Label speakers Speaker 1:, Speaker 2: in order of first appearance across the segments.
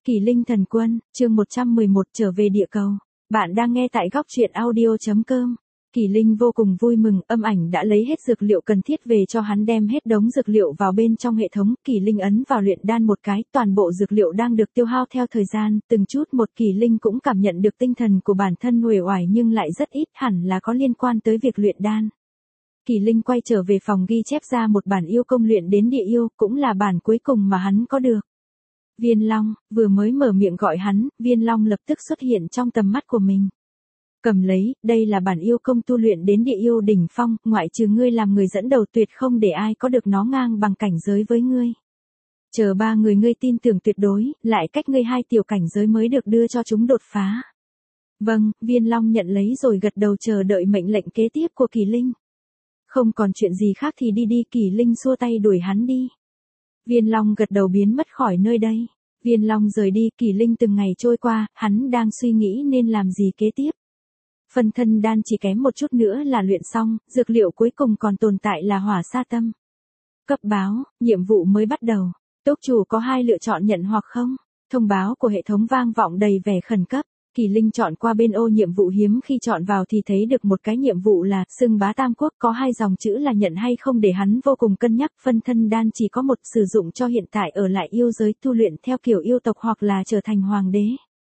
Speaker 1: Kỳ Linh Thần Quân, chương 111 trở về địa cầu. Bạn đang nghe tại góc truyện audio.com. Kỳ Linh vô cùng vui mừng, âm ảnh đã lấy hết dược liệu cần thiết về cho hắn, đem hết đống dược liệu vào bên trong hệ thống. Kỳ Linh ấn vào luyện đan một cái, toàn bộ dược liệu đang được tiêu hao theo thời gian, từng chút một. Kỳ Linh cũng cảm nhận được tinh thần của bản thân uể oải nhưng lại rất ít, hẳn là có liên quan tới việc luyện đan. Kỳ Linh quay trở về phòng ghi chép ra một bản yêu công luyện đến địa yêu, cũng là bản cuối cùng mà hắn có được. Viên Long, vừa mới mở miệng gọi hắn, Viên Long lập tức xuất hiện trong tầm mắt của mình. Cầm lấy, đây là bản yêu công tu luyện đến địa yêu đỉnh phong, ngoại trừ ngươi làm người dẫn đầu, tuyệt không để ai có được nó ngang bằng cảnh giới với ngươi. Chờ 3 người ngươi tin tưởng tuyệt đối, lại cách ngươi 2 tiểu cảnh giới mới được đưa cho chúng đột phá. Vâng, Viên Long nhận lấy rồi gật đầu chờ đợi mệnh lệnh kế tiếp của Kỳ Linh. Không còn chuyện gì khác thì đi đi, Kỳ Linh xua tay đuổi hắn đi. Viên Long gật đầu biến mất khỏi nơi đây. Viên Long rời đi, Kỳ Linh từng ngày trôi qua, hắn đang suy nghĩ nên làm gì kế tiếp. Phân thân đan chỉ kém một chút nữa là luyện xong, dược liệu cuối cùng còn tồn tại là hỏa sa tâm. Cấp báo, nhiệm vụ mới bắt đầu. Tốc chủ có 2 lựa chọn nhận hoặc không. Thông báo của hệ thống vang vọng đầy vẻ khẩn cấp. Kỳ Linh chọn qua bên ô nhiệm vụ hiếm, khi chọn vào thì thấy được một cái nhiệm vụ là xưng bá Tam Quốc, có 2 dòng chữ là nhận hay không để hắn vô cùng cân nhắc. Phân thân đan chỉ có một, sử dụng cho hiện tại ở lại yêu giới tu luyện theo kiểu yêu tộc hoặc là trở thành hoàng đế.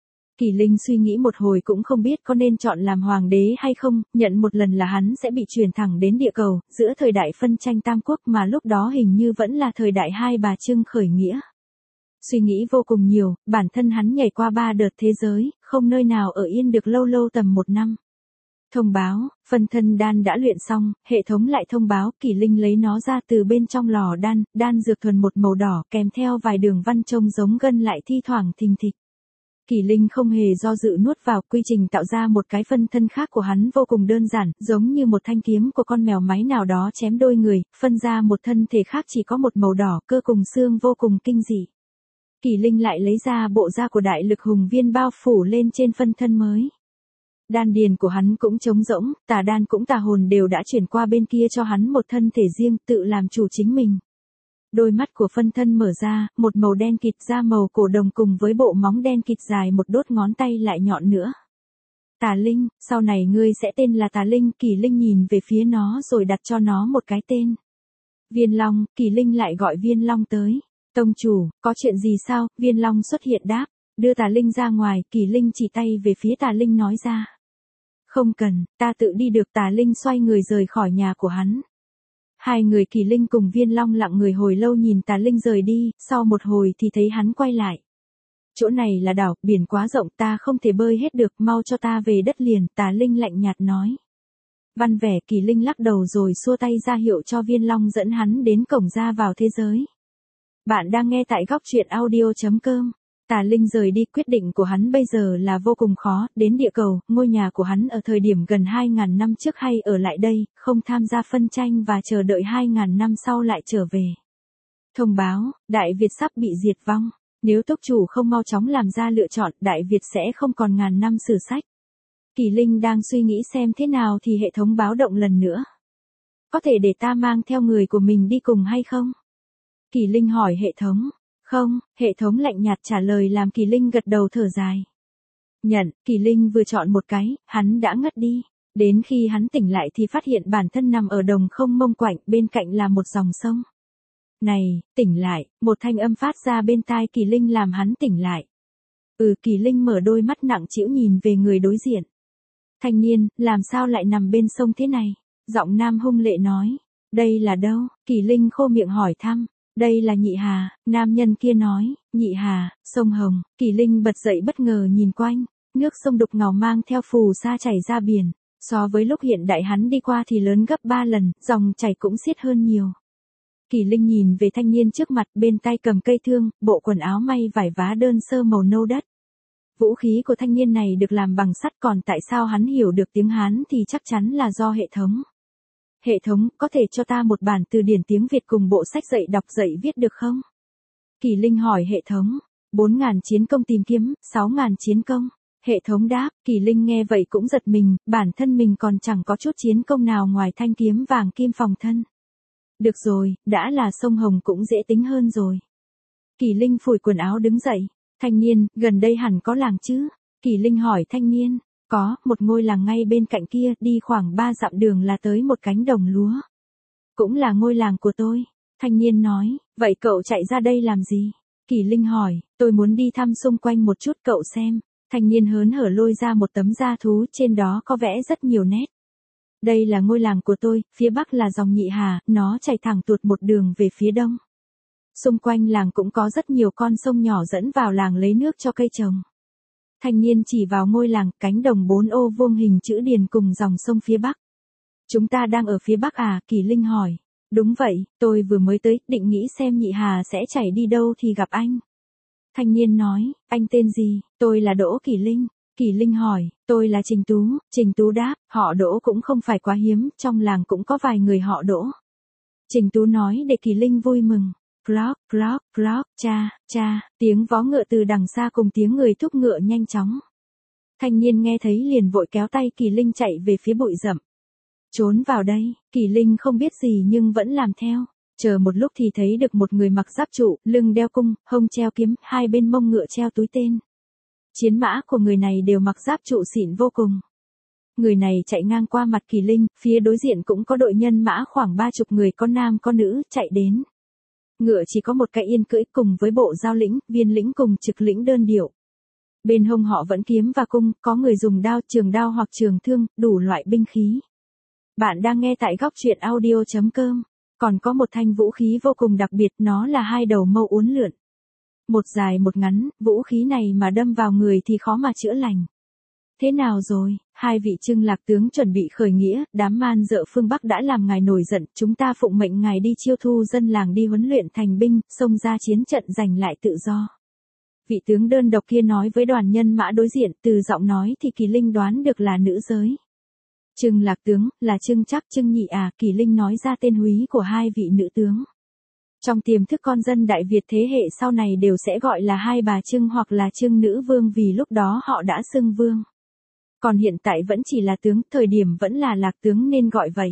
Speaker 1: Kỳ Linh suy nghĩ một hồi cũng không biết có nên chọn làm hoàng đế hay không, nhận một lần là hắn sẽ bị truyền thẳng đến địa cầu, giữa thời đại phân tranh Tam Quốc mà lúc đó hình như vẫn là thời đại Hai Bà Trưng khởi nghĩa. Suy nghĩ vô cùng nhiều, bản thân hắn nhảy qua 3 đợt thế giới, không nơi nào ở yên được lâu lâu tầm 1 năm. Thông báo, phân thân đan đã luyện xong, hệ thống lại thông báo Kỳ Linh lấy nó ra từ bên trong lò đan, đan dược thuần một màu đỏ kèm theo vài đường văn trông giống gân lại thi thoảng thình thịch. Kỳ Linh không hề do dự nuốt vào, quy trình tạo ra một cái phân thân khác của hắn vô cùng đơn giản, giống như một thanh kiếm của con mèo máy nào đó chém đôi người, phân ra một thân thể khác chỉ có một màu đỏ, cơ cùng xương vô cùng kinh dị. Kỳ Linh lại lấy ra bộ da của đại lực hùng viên bao phủ lên trên phân thân mới. Đan điền của hắn cũng trống rỗng, tà đan cũng tà hồn đều đã chuyển qua bên kia cho hắn một thân thể riêng, tự làm chủ chính mình. Đôi mắt của phân thân mở ra, một màu đen kịt, da màu cổ đồng cùng với bộ móng đen kịt dài một đốt ngón tay lại nhọn nữa. Tà Linh, sau này ngươi sẽ tên là Tà Linh. Kỳ Linh nhìn về phía nó rồi đặt cho nó một cái tên. Viên Long, Kỳ Linh lại gọi Viên Long tới. Tông chủ, có chuyện gì sao? Viên Long xuất hiện đáp, đưa Tà Linh ra ngoài. Kỳ Linh chỉ tay về phía Tà Linh nói ra. Không cần, ta tự đi được. Tà Linh xoay người rời khỏi nhà của hắn. 2 người Kỳ Linh cùng Viên Long lặng người hồi lâu nhìn Tà Linh rời đi, sau một hồi thì thấy hắn quay lại. Chỗ này là đảo, biển quá rộng, ta không thể bơi hết được, mau cho ta về đất liền. Tà Linh lạnh nhạt nói. Văn vẻ. Kỳ Linh lắc đầu rồi xua tay ra hiệu cho Viên Long dẫn hắn đến cổng ra vào thế giới. Bạn đang nghe tại góc truyện audio.com. Tà Linh rời đi, quyết định của hắn bây giờ là vô cùng khó, đến địa cầu, ngôi nhà của hắn ở thời điểm gần 2.000 năm trước hay ở lại đây, không tham gia phân tranh và chờ đợi 2.000 năm sau lại trở về. Thông báo, Đại Việt sắp bị diệt vong, nếu tốc chủ không mau chóng làm ra lựa chọn, Đại Việt sẽ không còn ngàn năm sử sách. Kỳ Linh đang suy nghĩ xem thế nào thì hệ thống báo động lần nữa. Có thể để ta mang theo người của mình đi cùng hay không? Kỳ Linh hỏi hệ thống. Không, hệ thống lạnh nhạt trả lời làm Kỳ Linh gật đầu thở dài. Nhận, Kỳ Linh vừa chọn một cái, hắn đã ngất đi. Đến khi hắn tỉnh lại thì phát hiện bản thân nằm ở đồng không mông quạnh, bên cạnh là một dòng sông. Này, tỉnh lại, một thanh âm phát ra bên tai Kỳ Linh làm hắn tỉnh lại. Kỳ Linh mở đôi mắt nặng trĩu nhìn về người đối diện. Thanh niên, làm sao lại nằm bên sông thế này? Giọng nam hung lệ nói. Đây là đâu? Kỳ Linh khô miệng hỏi thăm. Đây là Nhị Hà, nam nhân kia nói. Nhị Hà, sông Hồng. Kỳ Linh bật dậy bất ngờ nhìn quanh, nước sông đục ngầu mang theo phù sa chảy ra biển, so với lúc hiện đại hắn đi qua thì lớn gấp 3 lần, dòng chảy cũng xiết hơn nhiều. Kỳ Linh nhìn về thanh niên trước mặt, bên tay cầm cây thương, bộ quần áo may vải vá đơn sơ màu nâu đất. Vũ khí của thanh niên này được làm bằng sắt, còn tại sao hắn hiểu được tiếng Hán thì chắc chắn là do hệ thống. Hệ thống, có thể cho ta một bản từ điển tiếng Việt cùng bộ sách dạy đọc dạy viết được không? Kỳ Linh hỏi hệ thống. 4.000 chiến công tìm kiếm, 6.000 chiến công. Hệ thống đáp. Kỳ Linh nghe vậy cũng giật mình, bản thân mình còn chẳng có chút chiến công nào ngoài thanh kiếm vàng kim phòng thân. Được rồi, đã là sông Hồng cũng dễ tính hơn rồi. Kỳ Linh phủi quần áo đứng dậy. Thanh niên, gần đây hẳn có làng chứ? Kỳ Linh hỏi thanh niên. Có, một ngôi làng ngay bên cạnh kia, đi khoảng 3 dặm đường là tới một cánh đồng lúa. Cũng là ngôi làng của tôi. Thanh niên nói, vậy cậu chạy ra đây làm gì? Kỳ Linh hỏi, tôi muốn đi thăm xung quanh một chút cậu xem. Thanh niên hớn hở lôi ra một tấm da thú, trên đó có vẽ rất nhiều nét. Đây là ngôi làng của tôi, phía bắc là dòng Nhị Hà, nó chảy thẳng tuột một đường về phía đông. Xung quanh làng cũng có rất nhiều con sông nhỏ dẫn vào làng lấy nước cho cây trồng. Thanh niên chỉ vào ngôi làng, cánh đồng 4 ô vuông hình chữ điền cùng dòng sông phía bắc. Chúng ta đang ở phía bắc à? Kỳ Linh hỏi. Đúng vậy, tôi vừa mới tới, định nghĩ xem Nhị Hà sẽ chảy đi đâu thì gặp anh. Thanh niên nói, anh tên gì? Tôi là Đỗ Kỳ Linh. Kỳ Linh hỏi, tôi là Trình Tú. Trình Tú đáp, họ Đỗ cũng không phải quá hiếm, trong làng cũng có vài người họ Đỗ. Trình Tú nói để Kỳ Linh vui mừng. Clock, clock, clock, cha, cha, tiếng vó ngựa từ đằng xa cùng tiếng người thúc ngựa nhanh chóng. Thanh niên nghe thấy liền vội kéo tay Kỳ Linh chạy về phía bụi rậm. Trốn vào đây, Kỳ Linh không biết gì nhưng vẫn làm theo. Chờ một lúc thì thấy được một người mặc giáp trụ, lưng đeo cung, hông treo kiếm, hai bên mông ngựa treo túi tên. Chiến mã của người này đều mặc giáp trụ xịn vô cùng. Người này chạy ngang qua mặt Kỳ Linh, phía đối diện cũng có đội nhân mã khoảng 30 người có nam có nữ, chạy đến. Ngựa chỉ có một cái yên cưỡi cùng với bộ giao lĩnh, viên lĩnh cùng trực lĩnh đơn điệu. Bên hông họ vẫn kiếm và cung, có người dùng trường đao hoặc trường thương, đủ loại binh khí. Bạn đang nghe tại góc truyện audio.com. Còn có một thanh vũ khí vô cùng đặc biệt, nó là hai đầu mâu uốn lượn. Một dài một ngắn, vũ khí này mà đâm vào người thì khó mà chữa lành. Thế nào rồi, hai vị Trưng Lạc tướng chuẩn bị khởi nghĩa, đám man dợ phương Bắc đã làm ngài nổi giận, chúng ta phụng mệnh ngài đi chiêu thu dân làng đi huấn luyện thành binh, xông ra chiến trận giành lại tự do. Vị tướng đơn độc kia nói với đoàn nhân mã đối diện, từ giọng nói thì Kỳ Linh đoán được là nữ giới. Trưng Lạc tướng, là Trưng Trắc Trưng Nhị à? Kỳ Linh nói ra tên húy của hai vị nữ tướng. Trong tiềm thức con dân Đại Việt thế hệ sau này đều sẽ gọi là hai bà Trưng hoặc là Trưng nữ vương vì lúc đó họ đã xưng vương. Còn hiện tại vẫn chỉ là tướng, thời điểm vẫn là Lạc tướng nên gọi vậy.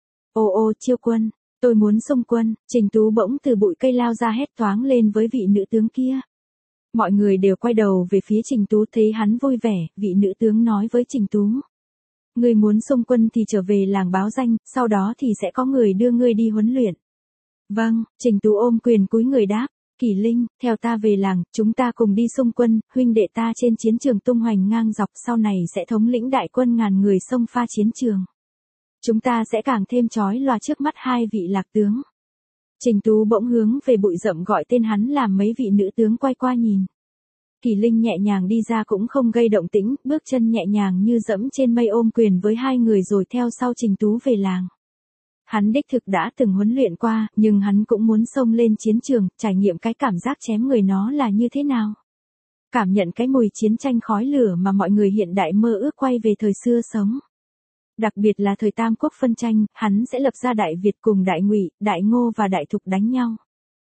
Speaker 1: Ô chiêu quân, tôi muốn xung quân. Trình Tú bỗng từ bụi cây lao ra hét toáng lên với vị nữ tướng kia. Mọi người đều quay đầu về phía Trình Tú, thấy hắn vui vẻ, vị nữ tướng nói với Trình Tú. Ngươi muốn xung quân thì trở về làng báo danh, sau đó thì sẽ có người đưa ngươi đi huấn luyện. Vâng, Trình Tú ôm quyền cúi người đáp. Kỳ Linh, theo ta về làng, chúng ta cùng đi xung quân, huynh đệ ta trên chiến trường tung hoành ngang dọc, sau này sẽ thống lĩnh đại quân ngàn người xông pha chiến trường. Chúng ta sẽ càng thêm chói lòa trước mắt hai vị Lạc tướng. Trình Tú bỗng hướng về bụi rậm gọi tên hắn, làm mấy vị nữ tướng quay qua nhìn. Kỳ Linh nhẹ nhàng đi ra cũng không gây động tĩnh, bước chân nhẹ nhàng như dẫm trên mây ôm quyền với hai người rồi theo sau Trình Tú về làng. Hắn đích thực đã từng huấn luyện qua, nhưng hắn cũng muốn xông lên chiến trường, trải nghiệm cái cảm giác chém người nó là như thế nào. Cảm nhận cái mùi chiến tranh khói lửa mà mọi người hiện đại mơ ước quay về thời xưa sống. Đặc biệt là thời Tam Quốc phân tranh, hắn sẽ lập ra Đại Việt cùng Đại Ngụy, Đại Ngô và Đại Thục đánh nhau.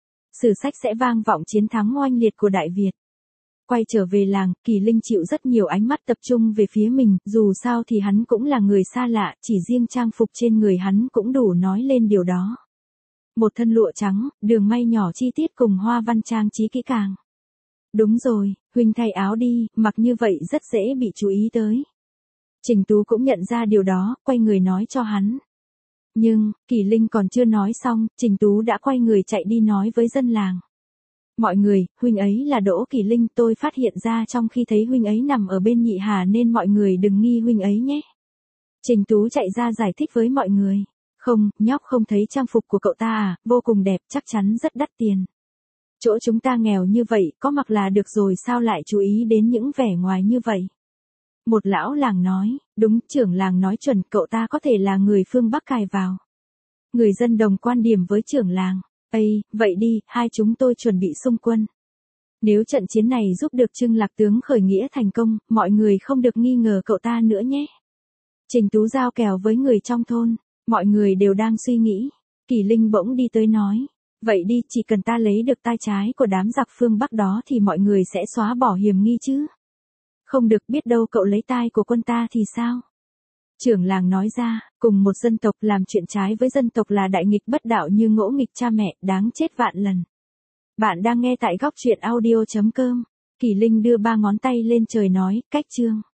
Speaker 1: Sử sách sẽ vang vọng chiến thắng oanh liệt của Đại Việt. Quay trở về làng, Kỳ Linh chịu rất nhiều ánh mắt tập trung về phía mình, dù sao thì hắn cũng là người xa lạ, chỉ riêng trang phục trên người hắn cũng đủ nói lên điều đó. Một thân lụa trắng, đường may nhỏ chi tiết cùng hoa văn trang trí kỹ càng. Đúng rồi, huynh thay áo đi, mặc như vậy rất dễ bị chú ý tới. Trình Tú cũng nhận ra điều đó, quay người nói cho hắn. Nhưng, Kỳ Linh còn chưa nói xong, Trình Tú đã quay người chạy đi nói với dân làng. Mọi người, huynh ấy là Đỗ Kỳ Linh, tôi phát hiện ra trong khi thấy huynh ấy nằm ở bên Nhị Hà nên mọi người đừng nghi huynh ấy nhé. Trình Tú chạy ra giải thích với mọi người. Không, nhóc không thấy trang phục của cậu ta à, vô cùng đẹp, chắc chắn rất đắt tiền. Chỗ chúng ta nghèo như vậy, có mặc là được rồi sao lại chú ý đến những vẻ ngoài như vậy. Một lão làng nói, đúng, trưởng làng nói chuẩn, cậu ta có thể là người phương Bắc cài vào. Người dân đồng quan điểm với trưởng làng. Ây, vậy đi, hai chúng tôi chuẩn bị xung quân. Nếu trận chiến này giúp được Trưng Lạc tướng khởi nghĩa thành công, mọi người không được nghi ngờ cậu ta nữa nhé. Trình Tú giao kèo với người trong thôn, mọi người đều đang suy nghĩ. Kỳ Linh bỗng đi tới nói, vậy đi, chỉ cần ta lấy được tai trái của đám giặc phương Bắc đó thì mọi người sẽ xóa bỏ hiềm nghi chứ. Không được, biết đâu cậu lấy tai của quân ta thì sao? Trưởng làng nói ra, cùng một dân tộc làm chuyện trái với dân tộc là đại nghịch bất đạo như ngỗ nghịch cha mẹ, đáng chết vạn lần. Bạn đang nghe tại góc truyện audio.com. Kỳ Linh đưa ba ngón tay lên trời nói, cách chương.